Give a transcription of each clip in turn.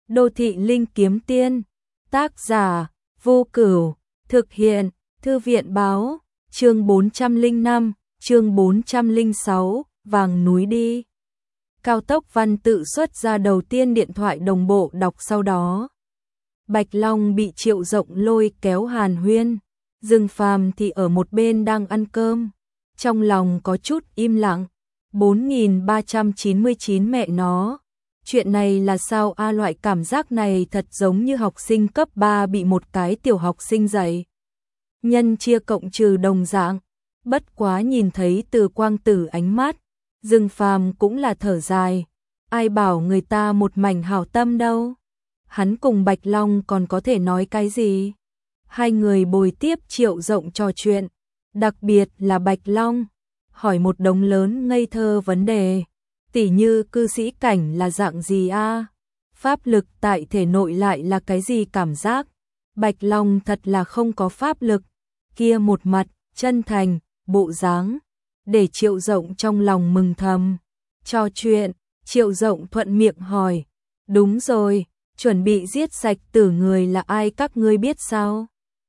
Đô thị linh kiếm tiên, tác giả, Vô Cửu, thực hiện, Thư viện báo, chương 405, chương 406, vàng núi đi. Cao tốc văn tự xuất ra đầu tiên điện thoại đồng bộ đọc sau đó. Bạch Long bị Triệu Rộng lôi kéo hàn huyên, Dương Phàm thì ở một bên đang ăn cơm, trong lòng có chút im lặng. 4399 mẹ nó. Chuyện này là sao a, loại cảm giác này thật giống như học sinh cấp 3 bị một cái tiểu học sinh dạy nhân chia cộng trừ đồng dạng. Bất quá nhìn thấy Từ Quang Tử ánh mắt, Dương Phàm cũng là thở dài, ai bảo người ta một mảnh hảo tâm đâu. Hắn cùng Bạch Long còn có thể nói cái gì? Hai người bồi tiếp Triệu Rộng trò chuyện, đặc biệt là Bạch Long hỏi một đống lớn ngây thơ vấn đề, tỉ như cư sĩ cảnh là dạng gì a, pháp lực tại thể nội lại là cái gì cảm giác. Bạch Long thật là không có pháp lực, kia một mặt chân thành bộ dáng để Triệu Rộng trong lòng mừng thầm. Trò chuyện, Triệu Rộng thuận miệng hỏi, đúng rồi, chuẩn bị giết sạch tử người là ai các ngươi biết sao?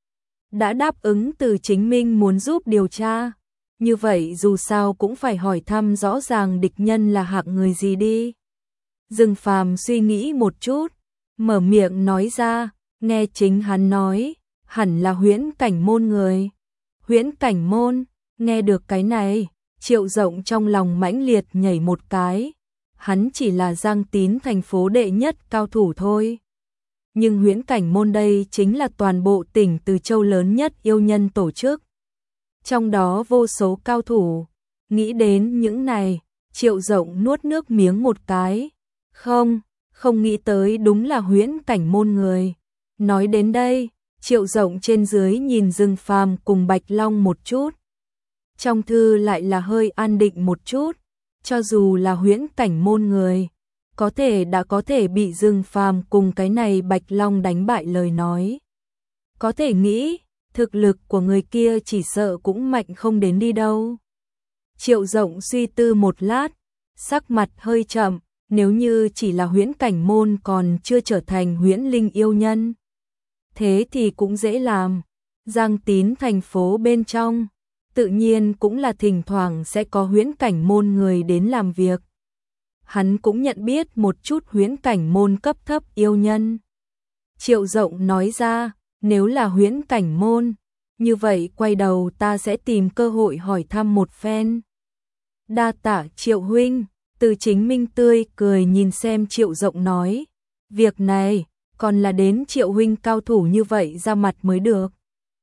Đã đáp ứng Từ Chính Minh muốn giúp điều tra, như vậy dù sao cũng phải hỏi thăm rõ ràng địch nhân là hạng người gì đi. Dương Phàm suy nghĩ một chút, mở miệng nói ra, nghe chính hắn nói, hẳn là Huyễn Cảnh Môn người. Huyễn Cảnh Môn, nghe được cái này, Triệu Rộng trong lòng mãnh liệt nhảy một cái, hắn chỉ là Giang Tín thành phố đệ nhất cao thủ thôi. Nhưng Huyễn Cảnh Môn đây chính là toàn bộ tỉnh Từ Châu lớn nhất yêu nhân tổ chức. Trong đó vô số cao thủ, nghĩ đến những này, Triệu Rộng nuốt nước miếng một cái. Không nghĩ tới đúng là Huyễn Cảnh Môn người. Nói đến đây, Triệu Rộng trên dưới nhìn Dương Phàm cùng Bạch Long một chút. Trong thư lại là hơi an định một chút, cho dù là Huyễn Cảnh Môn người, đã có thể bị Dương Phàm cùng cái này Bạch Long đánh bại lời nói. Có thể nghĩ, thực lực của người kia chỉ sợ cũng mạnh không đến đi đâu. Triệu Rộng suy tư một lát, sắc mặt hơi chậm, nếu như chỉ là Huyễn Cảnh Môn còn chưa trở thành huyễn linh yêu nhân, thế thì cũng dễ làm. Giang Tín thành phố bên trong, tự nhiên cũng là thỉnh thoảng sẽ có Huyễn Cảnh Môn người đến làm việc. Hắn cũng nhận biết một chút Huyễn Cảnh Môn cấp thấp yêu nhân. Triệu Rộng nói ra, nếu là Huyễn Cảnh Môn, như vậy quay đầu ta sẽ tìm cơ hội hỏi thăm một phen. Đa tạ Triệu huynh. Từ Chính Minh tươi cười nhìn xem Triệu Rộng nói, việc này còn là đến Triệu huynh cao thủ như vậy ra mặt mới được.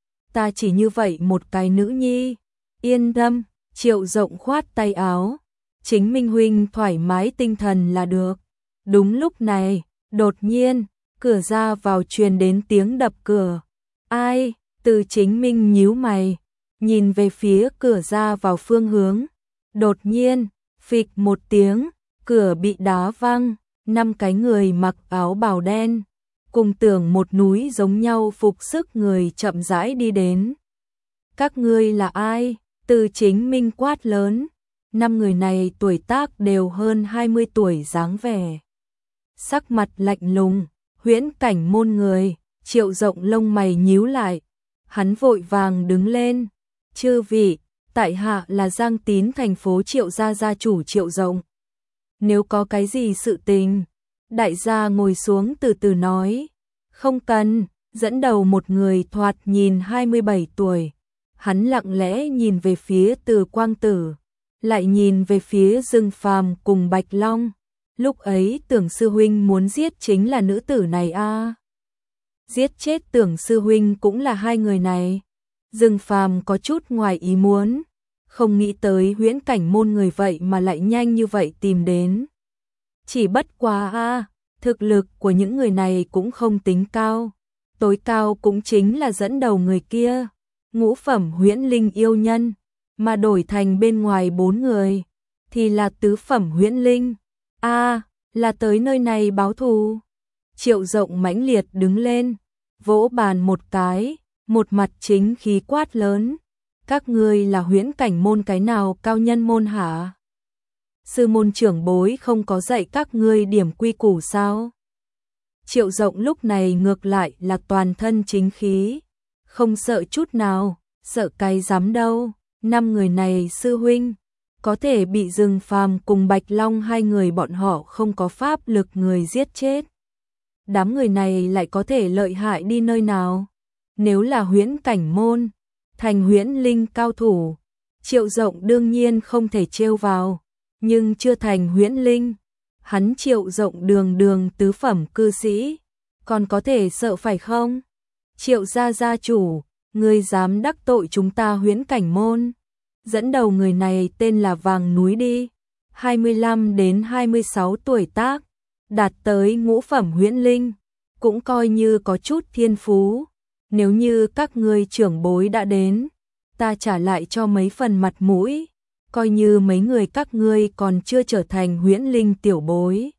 Ta chỉ như vậy một cái nữ nhi, yên tâm. Triệu Rộng khoát tay áo, Chính Minh huynh thoải mái tinh thần là được. Đúng lúc này, đột nhiên cửa ra vào truyền đến tiếng đập cửa. Ai? Từ Chính Minh nhíu mày, nhìn về phía cửa ra vào phương hướng. Đột nhiên, phịch một tiếng, cửa bị đá văng, 5 cái người mặc áo bào đen, cùng tưởng một núi giống nhau phục sức người chậm rãi đi đến. Các ngươi là ai? Từ Chính Minh quát lớn. 5 người này tuổi tác đều hơn 20 tuổi dáng vẻ, sắc mặt lạnh lùng. Huyễn Cảnh Môn người. Triệu Rộng lông mày nhíu lại, hắn vội vàng đứng lên. Chư vị, tại hạ là Giang Tín thành phố Triệu gia gia chủ Triệu Rộng. Nếu có cái gì sự tình, đại gia ngồi xuống từ từ nói. Không cần. Dẫn đầu một người thoạt nhìn 27 tuổi, hắn lặng lẽ nhìn về phía Từ Quang Tử, lại nhìn về phía Dương Phàm cùng Bạch Long. Lúc ấy Tưởng sư huynh muốn giết chính là nữ tử này a. Giết chết Tưởng sư huynh cũng là hai người này. Dương Phàm có chút ngoài ý muốn, không nghĩ tới Huyễn Cảnh Môn người vậy mà lại nhanh như vậy tìm đến. Chỉ bất quá a, thực lực của những người này cũng không tính cao, tối cao cũng chính là dẫn đầu người kia, ngũ phẩm huyễn linh yêu nhân, mà đổi thành bên ngoài 4 người thì là tứ phẩm huyễn linh. A, là tới nơi này báo thù. Triệu Rộng mãnh liệt đứng lên, vỗ bàn một cái, một mặt chính khí quát lớn, các ngươi là Huyễn Cảnh Môn cái nào cao nhân môn hả? Sư môn trưởng bối không có dạy các ngươi điểm quy củ sao? Triệu Rộng lúc này ngược lại là toàn thân chính khí, không sợ chút nào, sợ cái dám đâu. 5 người này sư huynh, có thể bị Rừng Phàm cùng Bạch Long hai người bọn họ không có pháp lực người giết chết. Đám người này lại có thể lợi hại đi nơi nào? Nếu là huyễn cảnh môn, thành huyễn linh cao thủ, Triệu Rộng đương nhiên không thể trêu vào, nhưng chưa thành huyễn linh, hắn Triệu Rộng đường đường tứ phẩm cư sĩ, còn có thể sợ phải không? Triệu gia chủ, ngươi dám đắc tội chúng ta huyễn cảnh môn? Dẫn đầu người này tên là Vàng Núi đi, 25 đến 26 tuổi tác, đạt tới ngũ phẩm huyễn linh, cũng coi như có chút thiên phú. Nếu như các ngươi trưởng bối đã đến, ta trả lại cho mấy phần mặt mũi, coi như mấy người các ngươi còn chưa trở thành huyễn linh tiểu bối.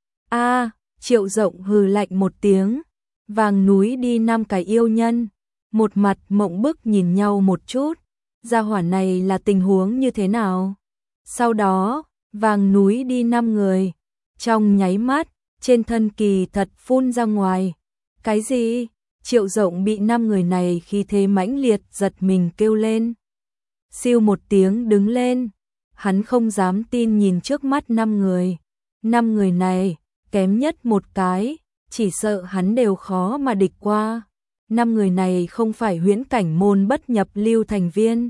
A, Triệu Rộng hừ lạnh một tiếng, Vàng Núi đi 5 cái yêu nhân, một mặt mộng bức nhìn nhau một chút, gia hỏa này là tình huống như thế nào? Sau đó, Vàng Núi đi 5 người, trong nháy mắt, trên thân kỳ thật phun ra ngoài. Cái gì? Triệu Rộng bị 5 người này khi thế mãnh liệt giật mình kêu lên. Siêu một tiếng đứng lên, hắn không dám tin nhìn trước mắt 5 người. 5 người này, kém nhất một cái, chỉ sợ hắn đều khó mà địch qua. 5 người này không phải huyễn cảnh môn bất nhập lưu thành viên.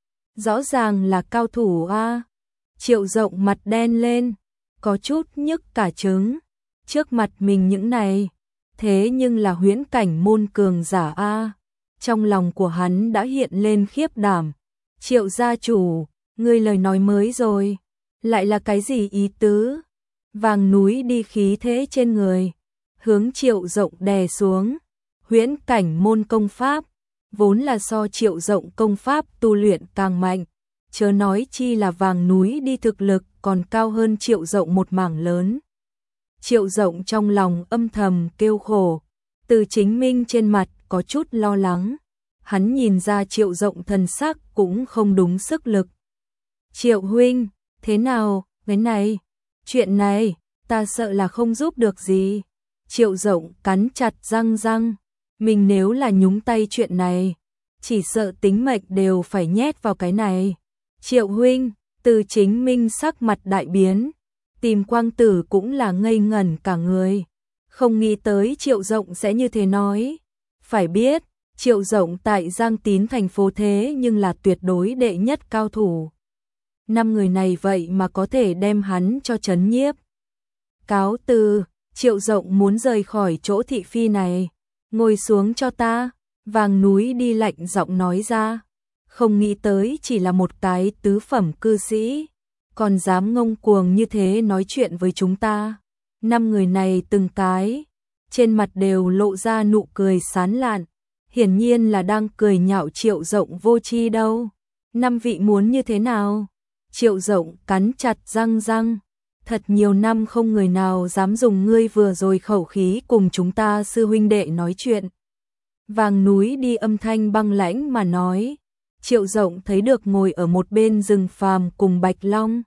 Rõ ràng là cao thủ a. Triệu Rộng mặt đen lên, có chút nhức cả trứng. Trước mặt mình những này, thế nhưng là huyễn cảnh môn cường giả a. Trong lòng của hắn đã hiện lên khiếp đảm. Triệu gia chủ, ngươi lời nói mới rồi, lại là cái gì ý tứ? Vàng Núi đi khí thế trên người, hướng Triệu Rộng đè xuống. Huyễn cảnh môn công pháp, vốn là so Triệu Rộng công pháp tu luyện càng mạnh, chớ nói chi là Vàng Núi đi thực lực còn cao hơn Triệu Rộng một mảng lớn. Triệu Rộng trong lòng âm thầm kêu khổ, Từ Chính Minh trên mặt có chút lo lắng, hắn nhìn ra Triệu Rộng thần sắc cũng không đúng sức lực. Triệu huynh, thế nào, cái này, chuyện này, ta sợ là không giúp được gì. Triệu Rộng cắn chặt răng, mình nếu là nhúng tay chuyện này, chỉ sợ tính mệnh đều phải nhét vào cái này. Triệu huynh, Từ Chính Minh sắc mặt đại biến, Tìm Quang Tử cũng là ngây ngẩn cả người, không nghĩ tới Triệu Rộng sẽ như thế nói. Phải biết, Triệu Rộng tại Giang Tín thành phố thế nhưng là tuyệt đối đệ nhất cao thủ. 5 người này vậy mà có thể đem hắn cho trấn nhiếp. Cáo từ, Triệu Rộng muốn rời khỏi chỗ thị phi này. Ngồi xuống cho ta, Vàng Núi đi lạnh giọng nói ra. Không nghĩ tới chỉ là một cái tứ phẩm cư sĩ, còn dám ngông cuồng như thế nói chuyện với chúng ta. 5 người này từng cái, trên mặt đều lộ ra nụ cười sán lạn, hiển nhiên là đang cười nhạo Triệu Rộng vô tri đâu. 5 vị muốn như thế nào? Triệu Rộng cắn chặt răng, thật nhiều năm không người nào dám dùng ngươi vừa rồi khẩu khí cùng chúng ta sư huynh đệ nói chuyện. Vàng Núi đi âm thanh băng lãnh mà nói. Triệu Rộng thấy được ngồi ở một bên Rừng Phàm cùng Bạch Long,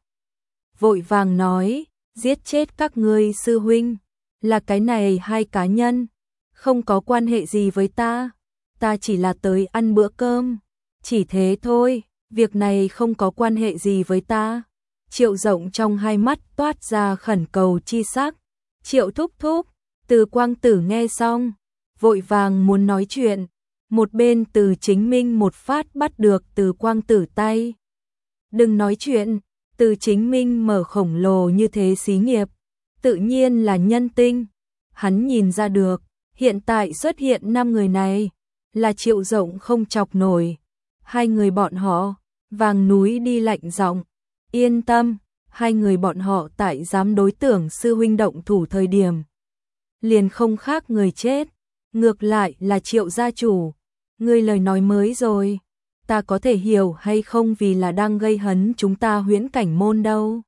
vội vàng nói, giết chết các ngươi sư huynh, là cái này 2 cá nhân, không có quan hệ gì với ta chỉ là tới ăn bữa cơm, chỉ thế thôi, việc này không có quan hệ gì với ta. Triệu Rộng trong hai mắt toát ra khẩn cầu chi sắc. Triệu thúc thúc, Từ Quang Tử nghe xong, vội vàng muốn nói chuyện, một bên Từ Chính Minh một phát bắt được Từ Quang Tử tay. Đừng nói chuyện, Từ Chính Minh mở khổng lồ như thế xí nghiệp, tự nhiên là nhân tinh. Hắn nhìn ra được, hiện tại xuất hiện 5 người này, là Triệu Rộng không chọc nổi. 2 người bọn họ, Vàng Núi đi lạnh giọng, yên tâm, 2 người bọn họ tại dám đối tưởng sư huynh động thủ thời điểm, liền không khác người chết. Ngược lại là Triệu gia chủ, ngươi lời nói mới rồi, ta có thể hiểu hay không vì là đang gây hấn chúng ta huyễn cảnh môn đâu.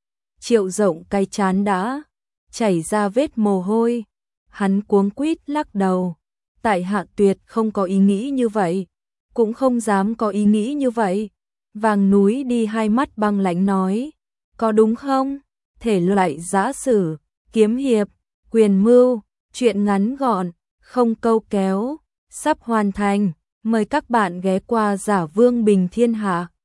Triệu Rộng cái chán đã chảy ra vết mồ hôi, hắn cuống quýt lắc đầu, tại hạ tuyệt không có ý nghĩ như vậy, cũng không dám có ý nghĩ như vậy. Vàng Núi đi hai mắt băng lãnh nói, có đúng không? Thể loại giã sử, kiếm hiệp, quyền mưu, Chuyện ngắn gọn, không câu kéo, sắp hoàn thành. Mời các bạn ghé qua Giả Vương Bình Thiên Hạ.